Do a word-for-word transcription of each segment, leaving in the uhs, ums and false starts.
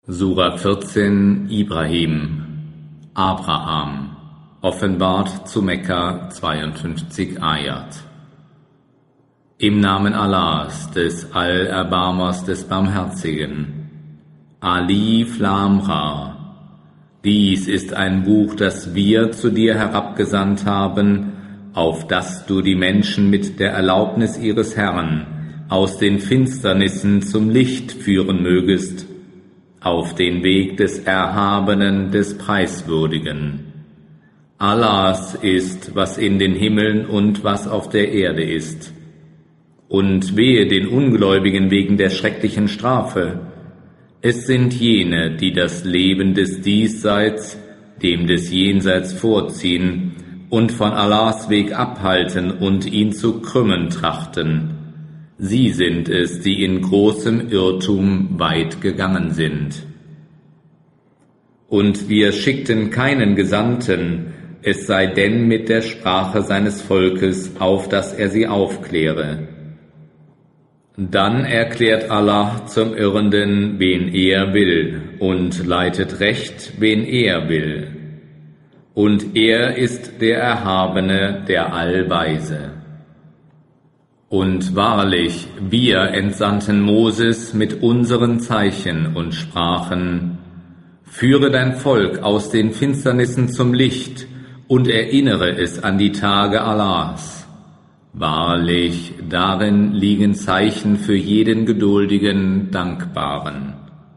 Sura vierzehn Ibrahim, Abraham, offenbart zu Mekka, zweiundfünfzig Ayat. Im Namen Allahs, des Allerbarmers, des Barmherzigen. Alif Lam Ra. Dies ist ein Buch, das wir zu dir herabgesandt haben, auf das du die Menschen mit der Erlaubnis ihres Herrn aus den Finsternissen zum Licht führen mögest, auf den Weg des Erhabenen, des Preiswürdigen. Allahs ist, was in den Himmeln und was auf der Erde ist. Und wehe den Ungläubigen wegen der schrecklichen Strafe. Es sind jene, die das Leben des Diesseits, dem des Jenseits vorziehen und von Allahs Weg abhalten und ihn zu krümmen trachten. Sie sind es, die in großem Irrtum weit gegangen sind. Und wir schickten keinen Gesandten, es sei denn mit der Sprache seines Volkes, auf dass er sie aufkläre. Dann erklärt Allah zum Irrenden, wen er will, und leitet recht, wen er will. Und er ist der Erhabene, der Allweise. Und wahrlich, wir entsandten Moses mit unseren Zeichen und sprachen: Führe dein Volk aus den Finsternissen zum Licht und erinnere es an die Tage Allahs. Wahrlich, darin liegen Zeichen für jeden geduldigen, Dankbaren.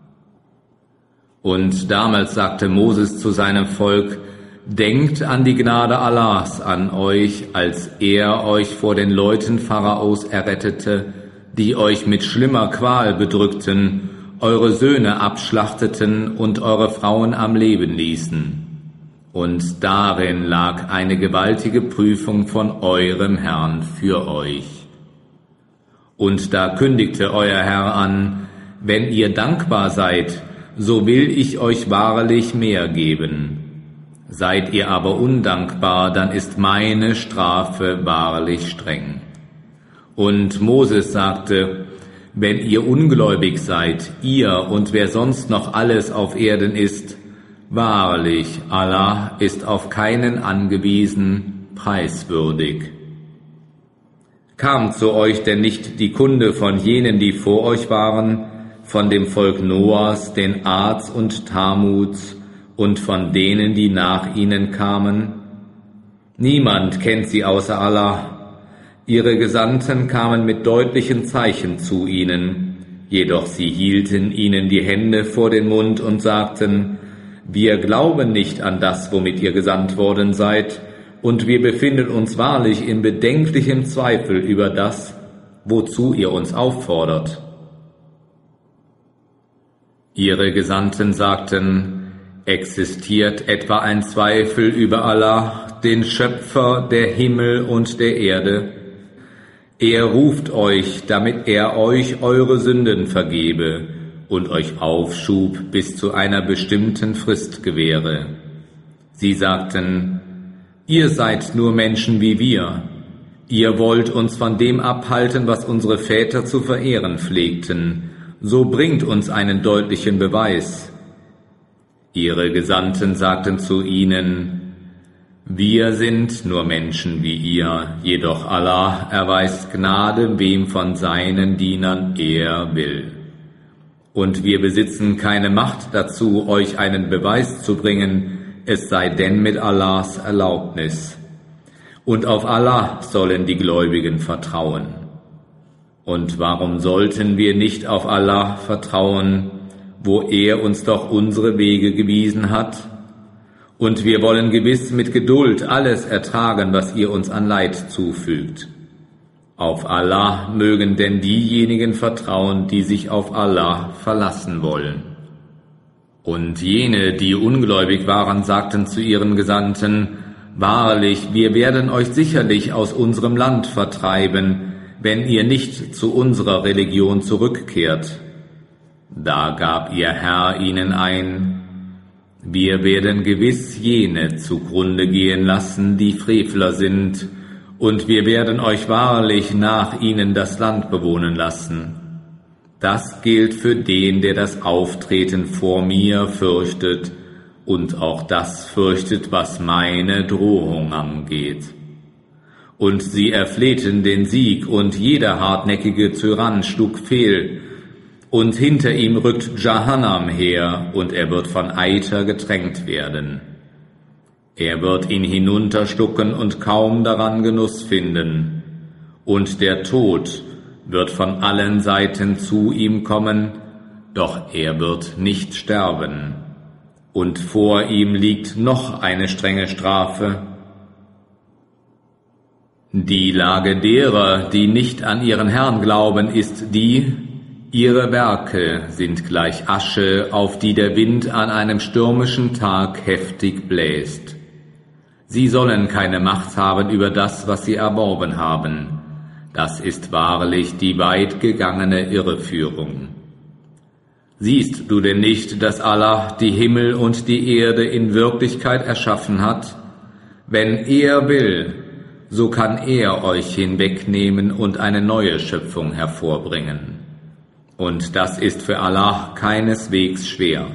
Und damals sagte Moses zu seinem Volk: Denkt an die Gnade Allahs an euch, als er euch vor den Leuten Pharaos errettete, die euch mit schlimmer Qual bedrückten, eure Söhne abschlachteten und eure Frauen am Leben ließen. Und darin lag eine gewaltige Prüfung von eurem Herrn für euch. Und da kündigte euer Herr an: Wenn ihr dankbar seid, so will ich euch wahrlich mehr geben. Seid ihr aber undankbar, dann ist meine Strafe wahrlich streng. Und Moses sagte: Wenn ihr ungläubig seid, ihr und wer sonst noch alles auf Erden ist, wahrlich, Allah ist auf keinen angewiesen, preiswürdig. Kam zu euch denn nicht die Kunde von jenen, die vor euch waren, von dem Volk Noahs, den Ads und Tamuds, und von denen, die nach ihnen kamen? Niemand kennt sie außer Allah. Ihre Gesandten kamen mit deutlichen Zeichen zu ihnen, jedoch sie hielten ihnen die Hände vor den Mund und sagten: Wir glauben nicht an das, womit ihr gesandt worden seid, und wir befinden uns wahrlich in bedenklichem Zweifel über das, wozu ihr uns auffordert. Ihre Gesandten sagten: Existiert etwa ein Zweifel über Allah, den Schöpfer der Himmel und der Erde? Er ruft euch, damit er euch eure Sünden vergebe und euch Aufschub bis zu einer bestimmten Frist gewähre. Sie sagten: Ihr seid nur Menschen wie wir. Ihr wollt uns von dem abhalten, was unsere Väter zu verehren pflegten. So bringt uns einen deutlichen Beweis. Ihre Gesandten sagten zu ihnen: Wir sind nur Menschen wie ihr, jedoch Allah erweist Gnade, wem von seinen Dienern er will. Und wir besitzen keine Macht dazu, euch einen Beweis zu bringen, es sei denn mit Allahs Erlaubnis. Und auf Allah sollen die Gläubigen vertrauen. Und warum sollten wir nicht auf Allah vertrauen, wo er uns doch unsere Wege gewiesen hat? Und wir wollen gewiss mit Geduld alles ertragen, was ihr uns an Leid zufügt. Auf Allah mögen denn diejenigen vertrauen, die sich auf Allah verlassen wollen. Und jene, die ungläubig waren, sagten zu ihren Gesandten: Wahrlich, wir werden euch sicherlich aus unserem Land vertreiben, wenn ihr nicht zu unserer Religion zurückkehrt. Da gab ihr Herr ihnen ein: Wir werden gewiss jene zugrunde gehen lassen, die Frevler sind, und wir werden euch wahrlich nach ihnen das Land bewohnen lassen. Das gilt für den, der das Auftreten vor mir fürchtet und auch das fürchtet, was meine Drohung angeht. Und sie erflehten den Sieg, und jeder hartnäckige Tyrann schlug fehl, und hinter ihm rückt Jahannam her, und er wird von Eiter getränkt werden. Er wird ihn hinunterschlucken und kaum daran Genuss finden, und der Tod wird von allen Seiten zu ihm kommen, doch er wird nicht sterben. Und vor ihm liegt noch eine strenge Strafe. Die Lage derer, die nicht an ihren Herrn glauben, ist die: Ihre Werke sind gleich Asche, auf die der Wind an einem stürmischen Tag heftig bläst. Sie sollen keine Macht haben über das, was sie erworben haben. Das ist wahrlich die weit gegangene Irreführung. Siehst du denn nicht, dass Allah die Himmel und die Erde in Wirklichkeit erschaffen hat? Wenn er will, so kann er euch hinwegnehmen und eine neue Schöpfung hervorbringen. Und das ist für Allah keineswegs schwer.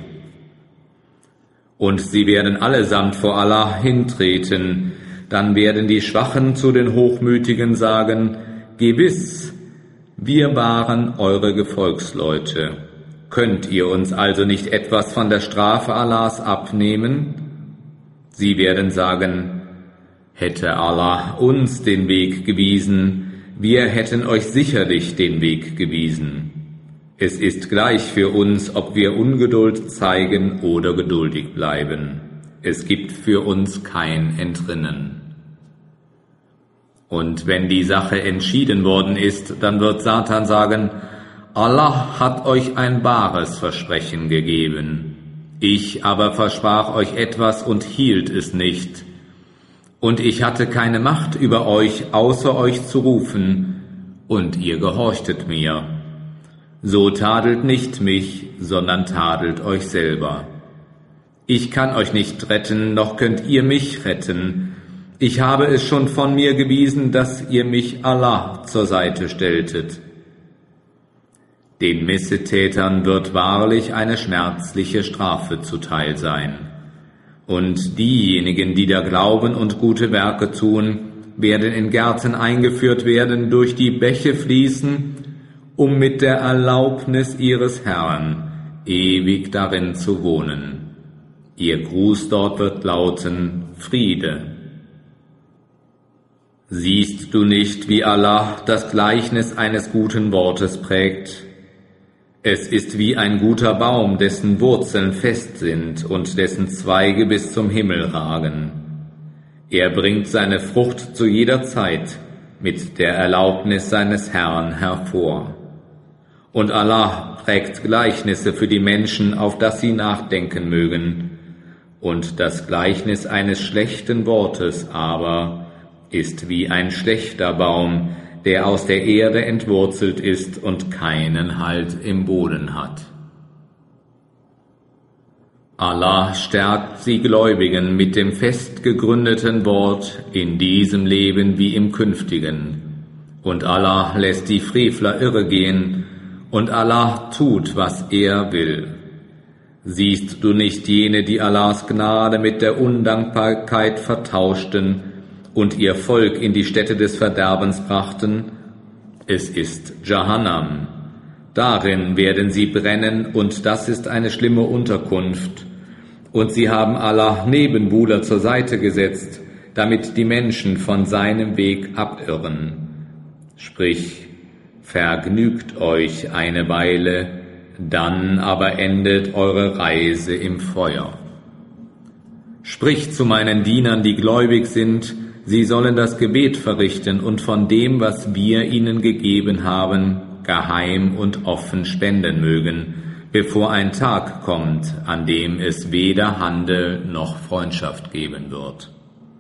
Und sie werden allesamt vor Allah hintreten, dann werden die Schwachen zu den Hochmütigen sagen: Gewiss, wir waren eure Gefolgsleute. Könnt ihr uns also nicht etwas von der Strafe Allahs abnehmen? Sie werden sagen: Hätte Allah uns den Weg gewiesen, wir hätten euch sicherlich den Weg gewiesen. Es ist gleich für uns, ob wir Ungeduld zeigen oder geduldig bleiben. Es gibt für uns kein Entrinnen. Und wenn die Sache entschieden worden ist, dann wird Satan sagen: Allah hat euch ein wahres Versprechen gegeben. Ich aber versprach euch etwas und hielt es nicht. Und ich hatte keine Macht über euch, außer euch zu rufen, und ihr gehorchtet mir. So tadelt nicht mich, sondern tadelt euch selber. Ich kann euch nicht retten, noch könnt ihr mich retten. Ich habe es schon von mir gewiesen, dass ihr mich Allah zur Seite stelltet. Den Missetätern wird wahrlich eine schmerzliche Strafe zuteil sein. Und diejenigen, die da glauben und gute Werke tun, werden in Gärten eingeführt werden, durch die Bäche fließen, um mit der Erlaubnis ihres Herrn ewig darin zu wohnen. Ihr Gruß dort wird lauten: Friede. Siehst du nicht, wie Allah das Gleichnis eines guten Wortes prägt? Es ist wie ein guter Baum, dessen Wurzeln fest sind und dessen Zweige bis zum Himmel ragen. Er bringt seine Frucht zu jeder Zeit mit der Erlaubnis seines Herrn hervor. Und Allah prägt Gleichnisse für die Menschen, auf das sie nachdenken mögen. Und das Gleichnis eines schlechten Wortes aber ist wie ein schlechter Baum, der aus der Erde entwurzelt ist und keinen Halt im Boden hat. Allah stärkt die Gläubigen mit dem fest gegründeten Wort in diesem Leben wie im künftigen. Und Allah lässt die Frevler irregehen, und Allah tut, was er will. Siehst du nicht jene, die Allahs Gnade mit der Undankbarkeit vertauschten und ihr Volk in die Stätte des Verderbens brachten? Es ist Jahannam. Darin werden sie brennen, und das ist eine schlimme Unterkunft. Und sie haben Allah Nebenbuhler zur Seite gesetzt, damit die Menschen von seinem Weg abirren. Sprich: Vergnügt euch eine Weile, dann aber endet eure Reise im Feuer. Sprich zu meinen Dienern, die gläubig sind, sie sollen das Gebet verrichten und von dem, was wir ihnen gegeben haben, geheim und offen spenden mögen, bevor ein Tag kommt, an dem es weder Handel noch Freundschaft geben wird.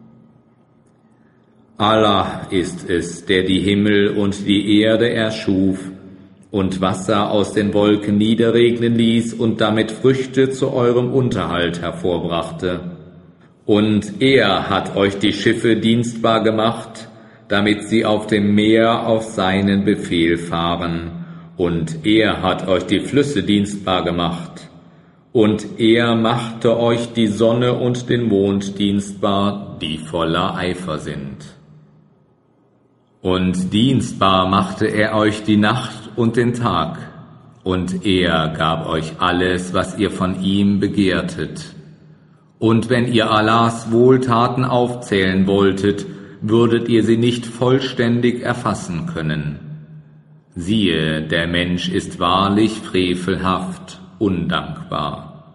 Allah ist es, der die Himmel und die Erde erschuf und Wasser aus den Wolken niederregnen ließ und damit Früchte zu eurem Unterhalt hervorbrachte. Und er hat euch die Schiffe dienstbar gemacht, damit sie auf dem Meer auf seinen Befehl fahren und er hat euch die Flüsse dienstbar gemacht, und er machte euch die Sonne und den Mond dienstbar, die voller Eifer sind. Und dienstbar machte er euch die Nacht und den Tag, und er gab euch alles, was ihr von ihm begehrtet. Und wenn ihr Allahs Wohltaten aufzählen wolltet, würdet ihr sie nicht vollständig erfassen können. Siehe, der Mensch ist wahrlich frevelhaft, undankbar.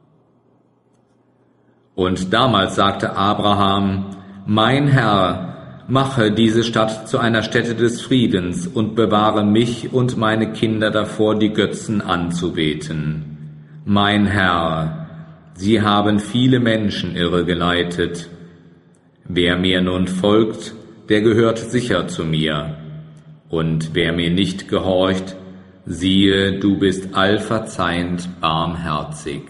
Und damals sagte Abraham: Mein Herr, mache diese Stadt zu einer Stätte des Friedens und bewahre mich und meine Kinder davor, die Götzen anzubeten. Mein Herr, sie haben viele Menschen irregeleitet. Wer mir nun folgt, der gehört sicher zu mir. Und wer mir nicht gehorcht, siehe, du bist allverzeihend barmherzig.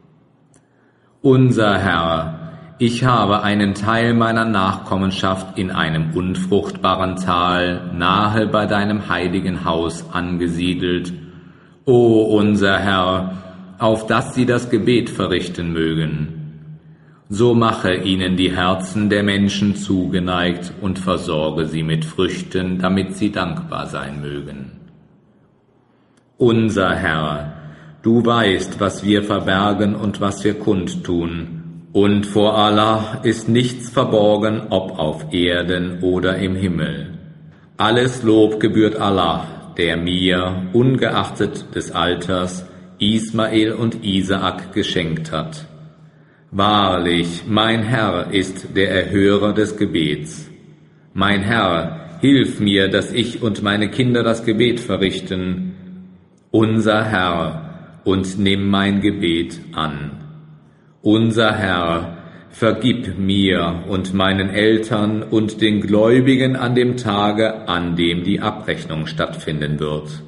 Unser Herr, ich habe einen Teil meiner Nachkommenschaft in einem unfruchtbaren Tal nahe bei deinem heiligen Haus angesiedelt. O unser Herr, auf dass sie das Gebet verrichten mögen. So mache ihnen die Herzen der Menschen zugeneigt und versorge sie mit Früchten, damit sie dankbar sein mögen. Unser Herr, du weißt, was wir verbergen und was wir kundtun, und vor Allah ist nichts verborgen, ob auf Erden oder im Himmel. Alles Lob gebührt Allah, der mir, ungeachtet des Alters, Ismael und Isaak geschenkt hat. Wahrlich, mein Herr ist der Erhörer des Gebets. Mein Herr, hilf mir, dass ich und meine Kinder das Gebet verrichten. Unser Herr, und nimm mein Gebet an. Unser Herr, vergib mir und meinen Eltern und den Gläubigen an dem Tage, an dem die Abrechnung stattfinden wird.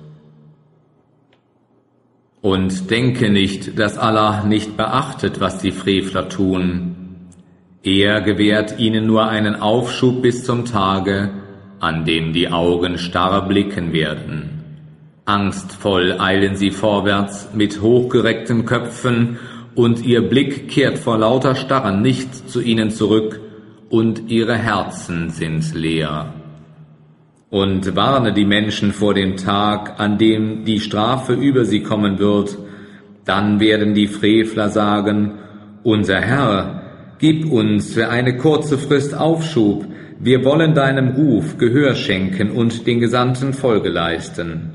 Und denke nicht, dass Allah nicht beachtet, was die Frevler tun. Er gewährt ihnen nur einen Aufschub bis zum Tage, an dem die Augen starr blicken werden. Angstvoll eilen sie vorwärts mit hochgereckten Köpfen, und ihr Blick kehrt vor lauter Starren nicht zu ihnen zurück, und ihre Herzen sind leer. Und warne die Menschen vor dem Tag, an dem die Strafe über sie kommen wird. Dann werden die Frevler sagen: Unser Herr, gib uns für eine kurze Frist Aufschub. Wir wollen deinem Ruf Gehör schenken und den Gesandten Folge leisten.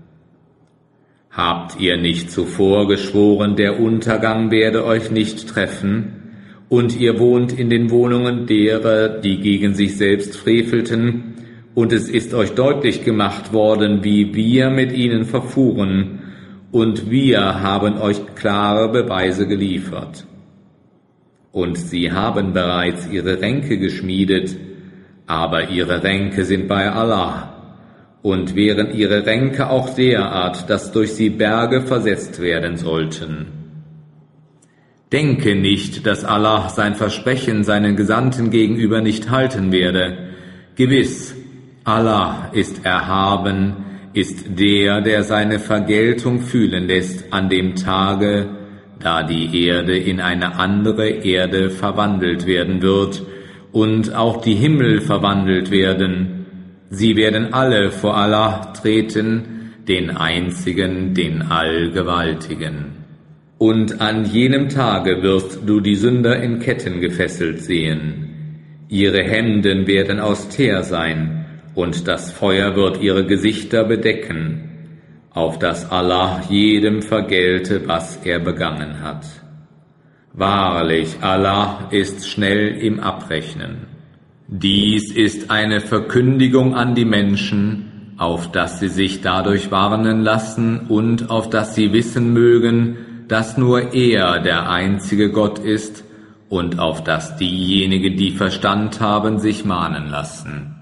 Habt ihr nicht zuvor geschworen, der Untergang werde euch nicht treffen? Und ihr wohnt in den Wohnungen derer, die gegen sich selbst frevelten, und es ist euch deutlich gemacht worden, wie wir mit ihnen verfuhren, und wir haben euch klare Beweise geliefert. Und sie haben bereits ihre Ränke geschmiedet, aber ihre Ränke sind bei Allah, und wären ihre Ränke auch derart, dass durch sie Berge versetzt werden sollten. Denke nicht, dass Allah sein Versprechen seinen Gesandten gegenüber nicht halten werde. Gewiss, Allah ist erhaben, ist der, der seine Vergeltung fühlen lässt an dem Tage, da die Erde in eine andere Erde verwandelt werden wird und auch die Himmel verwandelt werden. Sie werden alle vor Allah treten, den Einzigen, den Allgewaltigen. Und an jenem Tage wirst du die Sünder in Ketten gefesselt sehen. Ihre Hemden werden aus Teer sein, und das Feuer wird ihre Gesichter bedecken, auf dass Allah jedem vergelte, was er begangen hat. Wahrlich, Allah ist schnell im Abrechnen. Dies ist eine Verkündigung an die Menschen, auf dass sie sich dadurch warnen lassen und auf dass sie wissen mögen, dass nur er der einzige Gott ist, und auf dass diejenigen, die Verstand haben, sich mahnen lassen.